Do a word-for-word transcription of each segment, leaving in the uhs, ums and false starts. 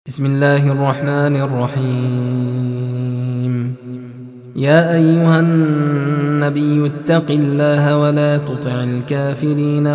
بسم الله الرحمن الرحيم. يا أيها النبي اتق الله ولا تطع الكافرين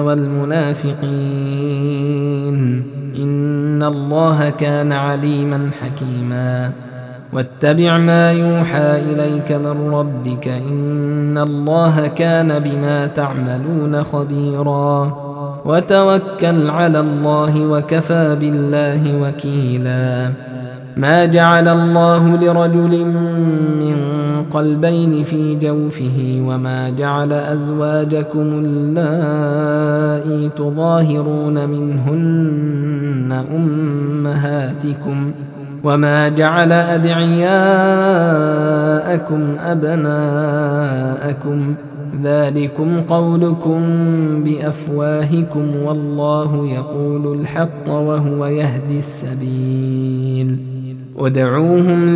والمنافقين إن الله كان عليما حكيما. واتبع ما يوحى إليك من ربك إن الله كان بما تعملون خبيرا. وتوكل على الله وكفى بالله وكيلا. ما جعل الله لرجل من قلبين في جوفه وما جعل أزواجكم اللائي تظاهرون منهن أمهاتكم وما جعل أدعياءكم أبناءكم ذلكم قولكم بأفواهكم والله يقول الحق وهو يهدي السبيل. ادعوهم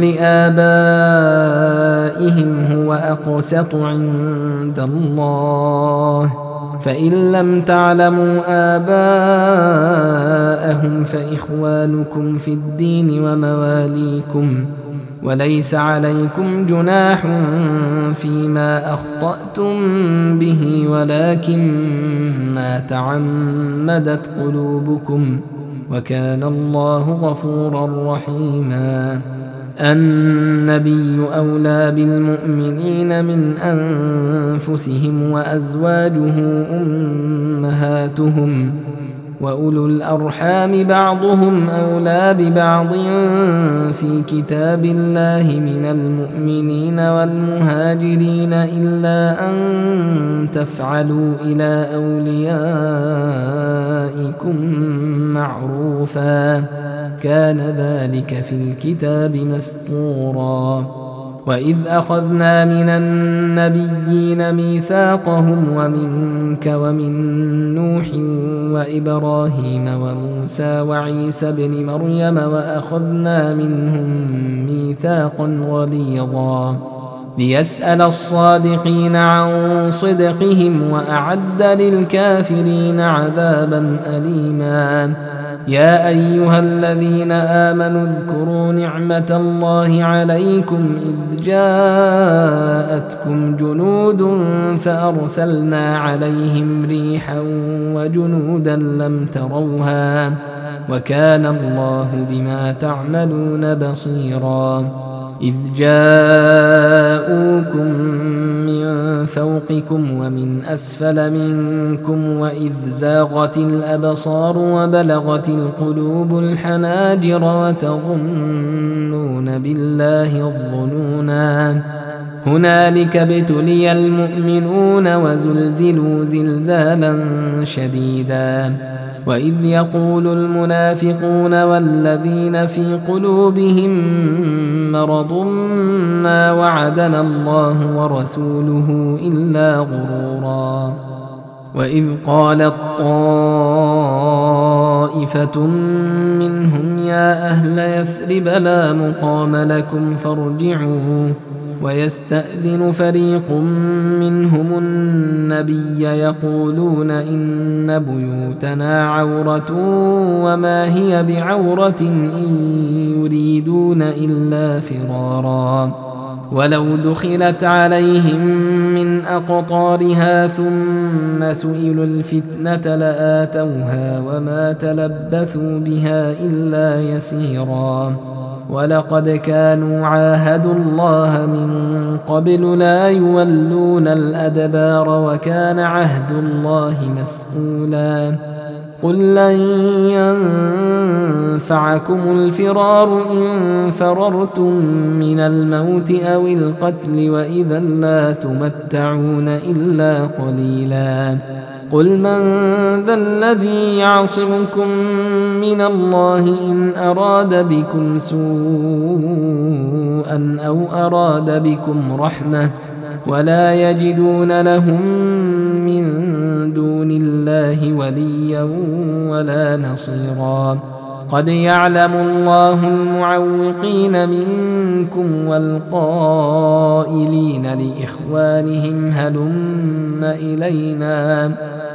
لآبائهم هو أقسط عند الله فإن لم تعلموا آباءهم فإخوانكم في الدين ومواليكم وليس عليكم جناح فيما أخطأتم به ولكن ما تعمدت قلوبكم وكان الله غفورا رحيما. النبي أولى بالمؤمنين من أنفسهم وأزواجه أمهاتهم وأولو الأرحام بعضهم أولى ببعض في كتاب الله من المؤمنين والمهاجرين إلا أن تفعلوا إلى أوليائكم معروفا كان ذلك في الكتاب مسطورا. وإذ أخذنا من النبيين ميثاقهم ومنك ومن نوح وإبراهيم وموسى وعيسى بن مريم وأخذنا منهم ميثاقا غليظا ليسأل الصادقين عن صدقهم وأعد للكافرين عذابا أليما. يا أيها الذين آمنوا اذكروا نعمة الله عليكم إذ جاءتكم جنود فأرسلنا عليهم ريحا وجنودا لم تروها وكان الله بما تعملون بصيرا. إذ جاءوكم من فوقكم ومن أسفل منكم وإذ زاغت الأبصار وبلغت القلوب الحناجر وتظنون بالله الظنونا هنالك ابتلي المؤمنون وزلزلوا زلزالا شديدا. وإذ يقول المنافقون والذين في قلوبهم مرض ما وعدنا الله ورسوله إلا غرورا. وإذ قالت طائفة منهم يا أهل يثرب لا مقام لكم فارجعوا ويستأذن فريق منهم النبي يقولون إن بيوتنا عورة وما هي بعورة إن يريدون إلا فرارا ولو دخلت عليهم من أقطارها ثم سئلوا الفتنة لآتوها وما تلبثوا بها إلا يسيرا. ولقد كانوا عاهدوا الله من قبل لا يولون الأدبار وكان عهد الله مسؤولا. قل لن ينفعكم الفرار إن فررتم من الموت أو القتل وإذا لا تمتعون إلا قليلا. قل من ذا الذي يعصمكم من الله إن أراد بكم سوءا أو أراد بكم رحمة ولا يجدون لهم من دون الله وليا ولا نصيرا. قد يعلم الله المعوقين منكم والقائلين لإخوانهم هلم إلينا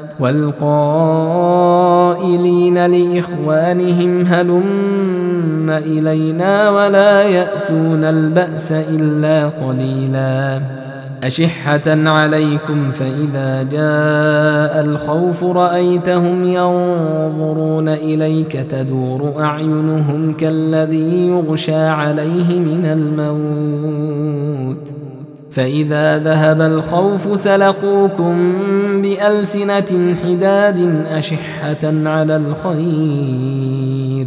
والقائلين لإخوانهم هلم إلينا ولا يأتون البأس إلا قليلا أشحة عليكم فإذا جاء الخوف رأيتهم ينظرون إليك تدور أعينهم كالذي يغشى عليه من الموت فإذا ذهب الخوف سلقوكم بألسنة حداد أشحة على الخير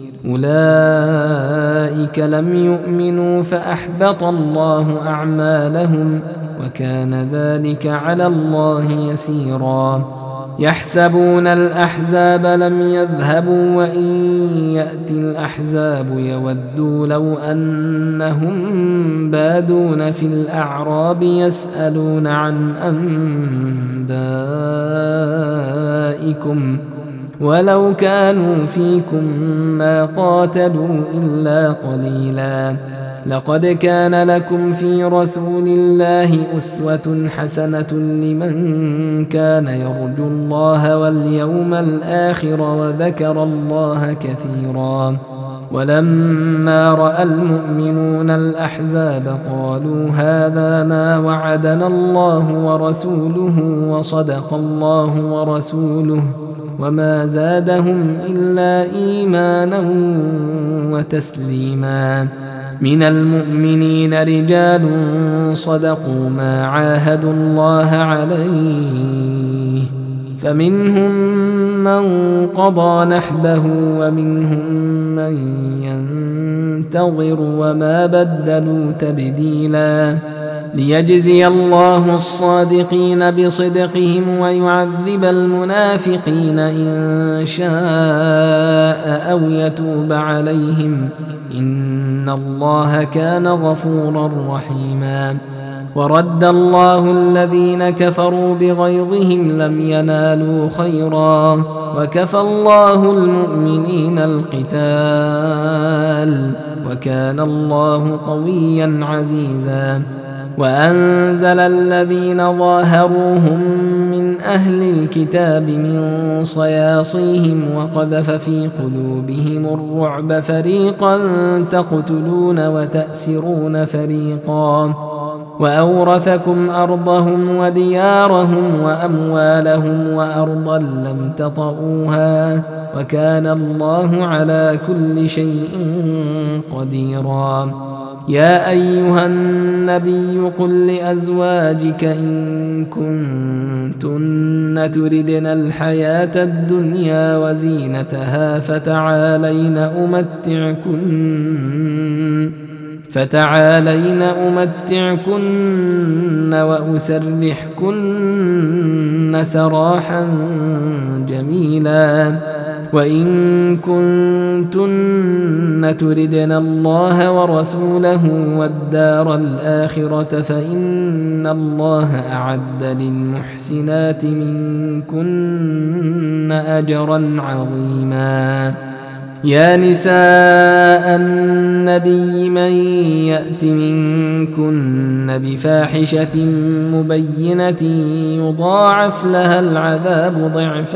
أولئك لم يؤمنوا فأحبط الله أعمالهم وكان ذلك على الله يسيرا يحسبون الأحزاب لم يذهبوا وإن يأتي الأحزاب يودوا لو أنهم بادون في الأعراب يسألون عن أنبائكم ولو كانوا فيكم ما قاتلوا إلا قليلا لقد كان لكم في رسول الله أسوة حسنة لمن كان يرجو الله واليوم الآخر وذكر الله كثيرا ولما رأى المؤمنون الأحزاب قالوا هذا ما وعدنا الله ورسوله وصدق الله ورسوله وما زادهم إلا إيمانا وتسليما من المؤمنين رجال صدقوا ما عاهدوا الله عليه فمنهم من قضى نحبه ومنهم من ينتظر وما بدلوا تبديلا ليجزي الله الصادقين بصدقهم ويعذب المنافقين إن شاء أو يتوب عليهم إن الله كان غفورا رحيما ورد الله الذين كفروا بغيظهم لم ينالوا خيرا وكفى الله المؤمنين القتال وكان الله قويا عزيزا وأنزل الذين ظاهروهم من أهل الكتاب من صياصيهم وقذف في قلوبهم الرعب فريقا تقتلون وتأسرون فريقا وأورثكم أرضهم وديارهم وأموالهم وأرضا لم تطئوها وكان الله على كل شيء قديرا يا أيها النبي قل لأزواجك إن كنتن تردن الحياة الدنيا وزينتها فتعالين أمتعكن فتعالين أمتعكن وأسرحكن سراحا جميلا وإن كنتن تردن الله ورسوله والدار الآخرة فإن الله أعد للمحسنات منكن أجرا عظيما يا نساء النبي من يأت منكن بفاحشة مبينة يضاعف لها العذاب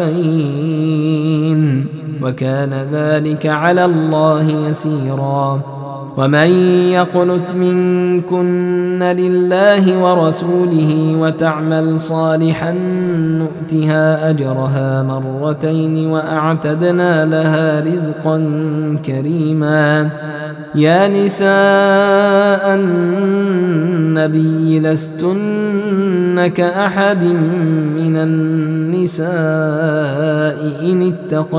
ضعفين وكان ذلك على الله يسيرا ومن يقنت منكن لله ورسوله وتعمل صالحا نؤتها أجرها مرتين وأعتدنا لها رزقا كريما يا نساء النبي لستن كأحد من النساء إن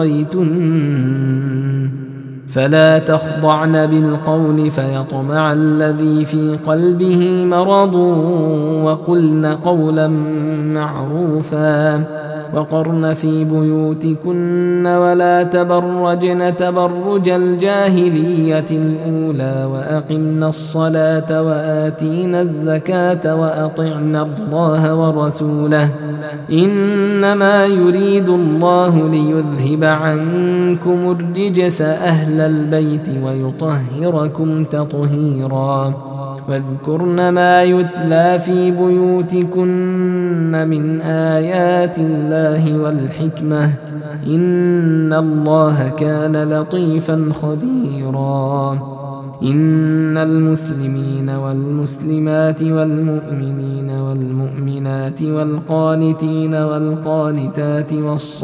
اتقيتن فلا تخضعن بالقول فيطمع الذي في قلبه مرض وقلن قولا معروفا وقرن في بيوتكن ولا تبرجن تبرج الجاهلية الأولى وأقمنا الصلاة وآتينا الزكاة وأطعنا الله ورسوله إنما يريد الله ليذهب عنكم الرجس أهل البيت ويطهركم تطهيرا واذكرن ما يتلى في بيوتكن من آيات الله والحكمة إن الله كان لطيفا خبيرا إن المسلمين والمسلمات والمؤمنين والمؤمنات والقانتين والقانتات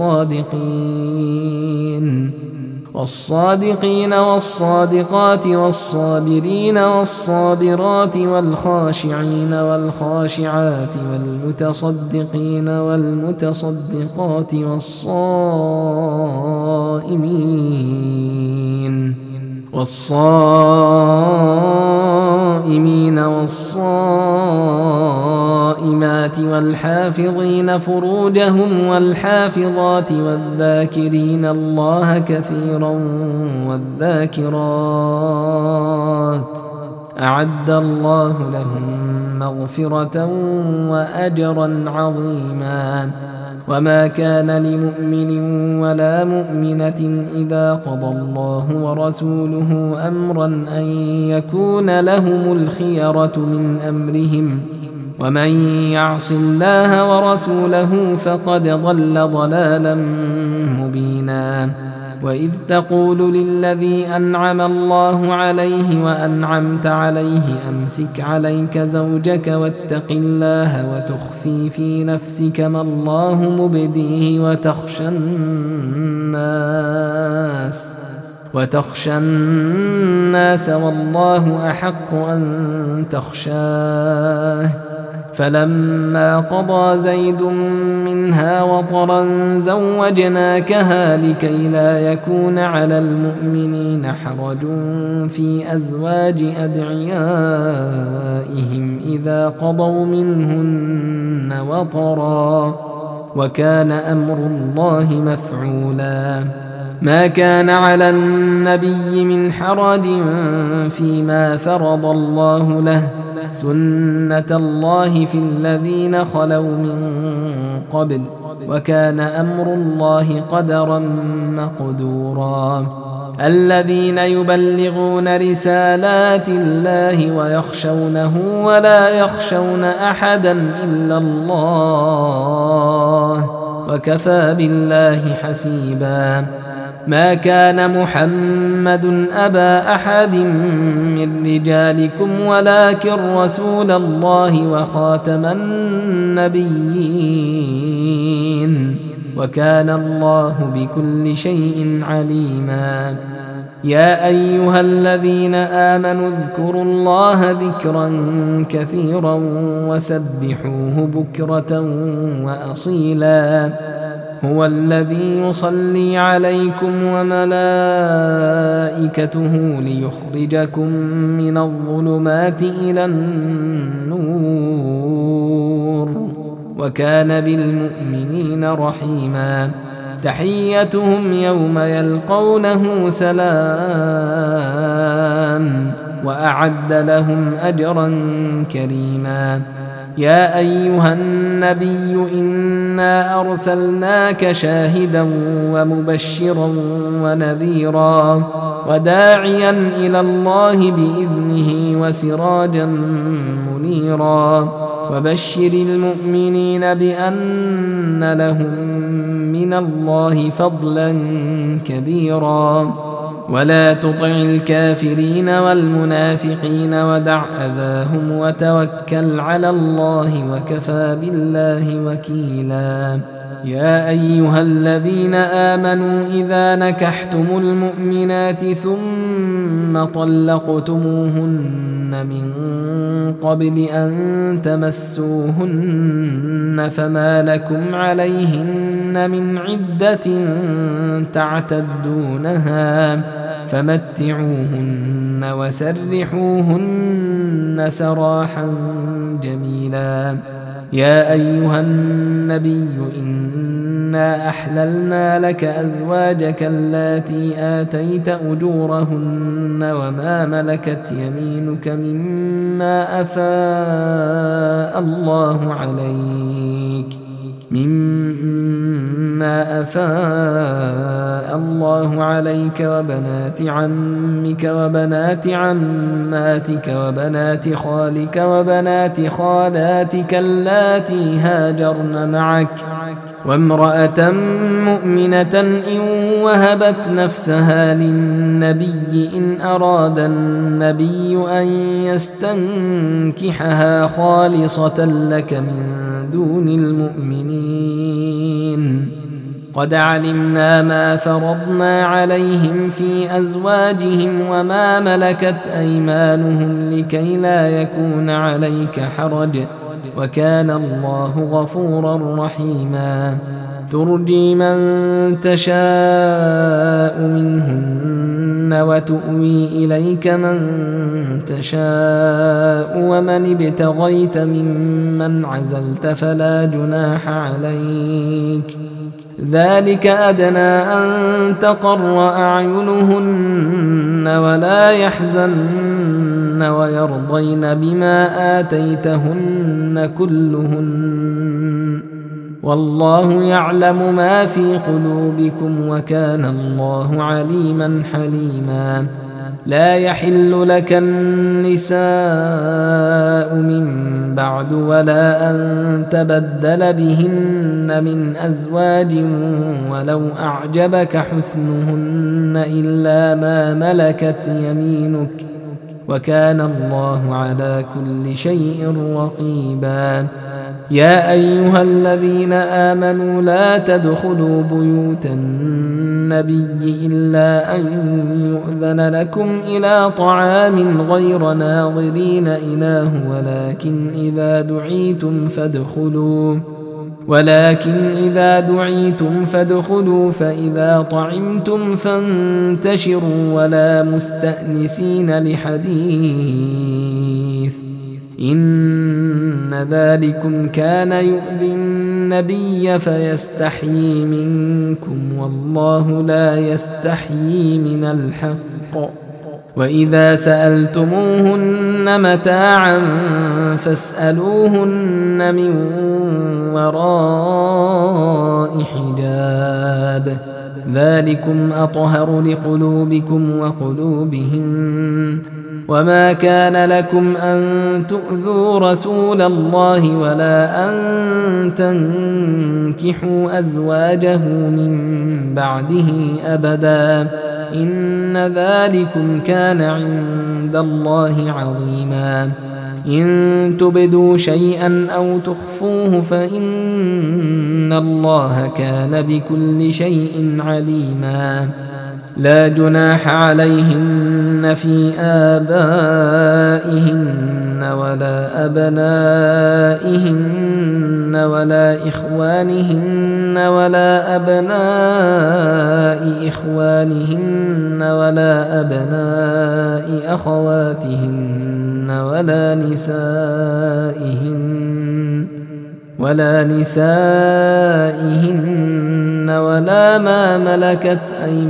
والصادقين والصادقين والصادقات والصابرين والصابرات والخاشعين والخاشعات والمتصدقين والمتصدقات والصائمين والصائمين والصائمات والحافظين فروجهم والحافظات والذاكرين الله كثيرا والذاكرات أعد الله لهم مغفرة وأجرا عظيما وما كان لمؤمن ولا مؤمنة إذا قضى الله ورسوله أمرا أن يكون لهم الخيرة من أمرهم ومن يعص الله ورسوله فقد ضل ضلالا مبينا وإذ تقول للذي أنعم الله عليه وأنعمت عليه أمسك عليك زوجك واتق الله وتخفي في نفسك ما الله مبديه وتخشى الناس وتخشى الناس والله أحق أن تخشاه فلما قضى زيد منها وطرا زوجناكها لكي لا يكون على المؤمنين حرج في أزواج أدعيائهم إذا قضوا منهن وطرا وكان أمر الله مفعولا ما كان على النبي من حرج فيما فرض الله له سنة الله في الذين خلوا من قبل وكان أمر الله قدرا مقدورا الذين يبلغون رسالات الله ويخشونه ولا يخشون أحدا إلا الله وكفى بالله حسيبا ما كان محمد أبا أحد من رجالكم ولكن رسول الله وخاتم النبيين وكان الله بكل شيء عليما يا أيها الذين آمنوا اذكروا الله ذكرا كثيرا وسبحوه بكرة وأصيلا هو الذي يصلي عليكم وملائكته ليخرجكم من الظلمات إلى النور وكان بالمؤمنين رحيما تحيتهم يوم يلقونه سلام وأعد لهم أجرا كريما يا أيها النبي إنا أرسلناك شاهدا ومبشرا ونذيرا وداعيا إلى الله بإذنه وسراجا منيرا وبشر المؤمنين بأن لهم من الله فضلا كبيرا ولا تطع الكافرين والمنافقين ودع أذاهم وتوكل على الله وكفى بالله وكيلا يا أيها الذين آمنوا إذا نكحتم المؤمنات ثم طلقتموهن من قبل أن تمسوهن فما لكم عليهن من عدة تعتدونها فمتعوهن وسرحوهن سراحا جميلا يا أيها النبي إن إنا أحللنا لك أزواجك اللاتي آتيت أجورهن وما ملكت يمينك مما أفاء الله عليك مما أفاء الله عليك وبنات عمك وبنات عماتك وبنات خالك وبنات خالاتك اللاتي هاجرن معك وامرأة مؤمنة إن وهبت نفسها للنبي إن أراد النبي أن يستنكحها خالصة لك من دون المؤمنين قد علمنا ما فرضنا عليهم في أزواجهم وما ملكت أيمانهم لكي لا يكون عليك حرج وكان الله غفورا رحيما ترجي من تشاء منهن وتؤوي إليك من تشاء ومن ابتغيت ممن عزلت فلا جناح عليك ذلك أدنى أن تقر أعينهن ولا يحزن ويرضين بما آتيتهن كلهن والله يعلم ما في قلوبكم وكان الله عليما حليما لا يحل لك النساء من بعد ولا أن تبدل بهن من أزواج ولو أعجبك حسنهن إلا ما ملكت يمينك وكان الله على كل شيء رقيبا يا أيها الذين آمنوا لا تدخلوا بيوت النبي إلا أن يؤذن لكم إلى طعام غير ناظرين إناه ولكن إذا دعيتم فادخلوا ولكن إذا دعيتم فادخلوا فإذا طعمتم فانتشروا ولا مستأنسين لحديث إن ذلكم كان يؤذي النبي فيستحيي منكم والله لا يستحيي من الحق وإذا سألتموهن متاعا فاسألوهن من وراء حجاب ذلكم أطهر لقلوبكم وقلوبهن وما كان لكم أن تؤذوا رسول الله ولا أن تنكحوا أزواجه من بعده أبدا إن ذلكم كان عند الله عظيما إن تبدوا شيئا أو تخفوه فإن الله كان بكل شيء عليما لا جناح عليهن في آبائهن ولا أبنائهن ولا إخوانهن ولا أبناء إخوانهن ولا أبناء أخواتهن ولا نسائهن ولا نسائهن ولا ما ملكت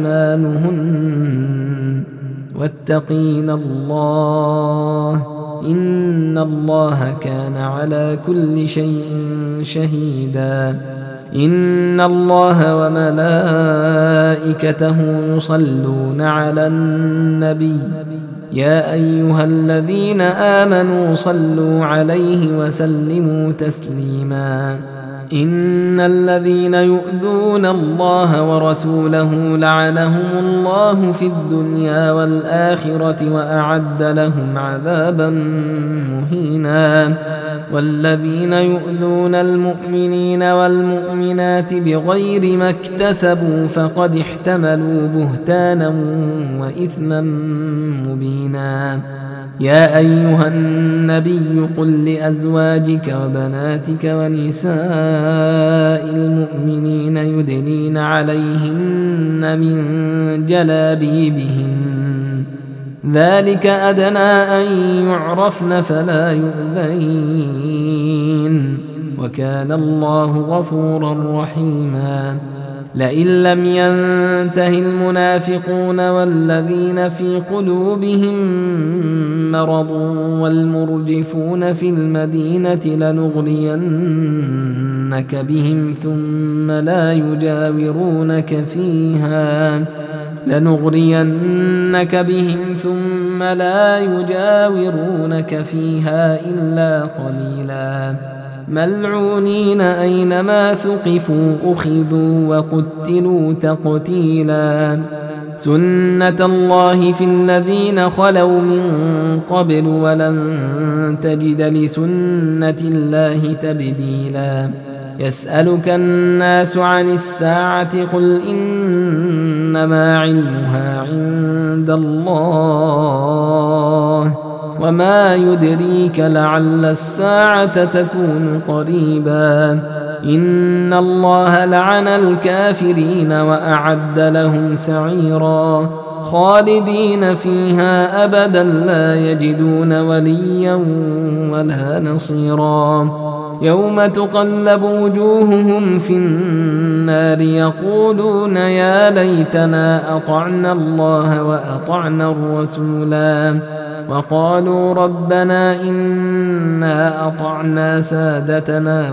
أيمانهن واتقين الله إن الله كان على كل شيء شهيدا إن الله وملائكته يصلون على النبي يا أيها الذين آمنوا صلوا عليه وسلموا تسليما إن الذين يؤذون الله ورسوله لعنهم الله في الدنيا والآخرة وأعد لهم عذابا مهينا والذين يؤذون المؤمنين والمؤمنات بغير ما اكتسبوا فقد احتملوا بهتانا وإثما مبينا يا أيها النبي قل لأزواجك وبناتك ونساء المؤمنين يدنين عليهن من جلابيبهن ذلك أدنى أن يعرفن فلا يؤذين وكان الله غفورا رحيما لئن لم ينته المنافقون والذين في قلوبهم مرض والمرجفون في المدينة لنغرينك بهم ثم لا يجاورونك فيها لنغرينك بهم ثم لا يجاورونك فيها إلا قليلا ملعونين أينما ثقفوا أخذوا وقتلوا تقتيلا سنة الله في الذين خلوا من قبل ولن تجد لسنة الله تبديلا يسألك الناس عن الساعة قل إنما علمها عند الله وما يدريك لعل الساعة تكون قريبا إن الله لعن الكافرين وأعد لهم سعيرا خالدين فيها أبدا لا يجدون وليا ولا نصيرا يوم تقلب وجوههم في النار يقولون يا ليتنا أطعنا الله وأطعنا الرسولا وقالوا ربنا إنا أطعنا سادتنا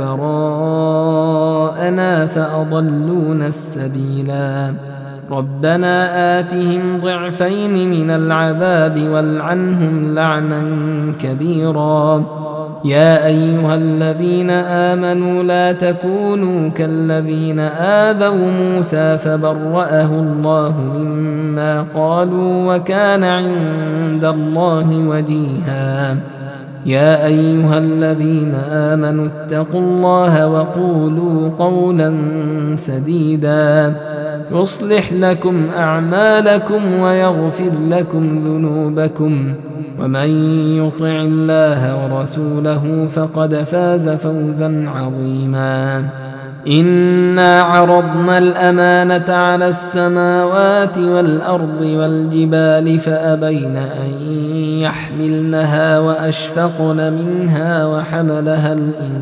وكبراءنا فأضلونا السبيلا ربنا آتهم ضعفين من العذاب والعنهم لعنا كبيرا يا أيها الذين آمنوا لا تكونوا كالذين آذوا موسى فبرأه الله مما قالوا وكان عند الله وجيها يا أيها الذين آمنوا اتقوا الله وقولوا قولا سديدا يصلح لكم أعمالكم ويغفر لكم ذنوبكم ومن يطع الله ورسوله فقد فاز فوزا عظيما إنا عرضنا الأمانة على السماوات والأرض والجبال فأبين أن يحملنها وأشفقن منها وحملها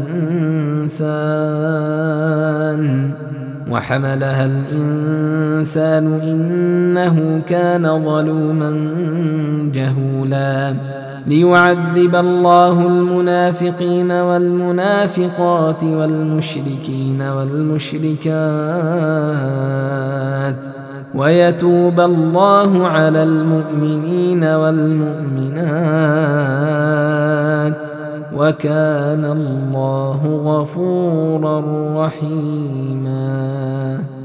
الإنسان وحملها الإنسان إنه كان ظلوما جهولا ليعذب الله المنافقين والمنافقات والمشركين والمشركات ويتوب الله على المؤمنين والمؤمنات وكان الله غفورا رحيما.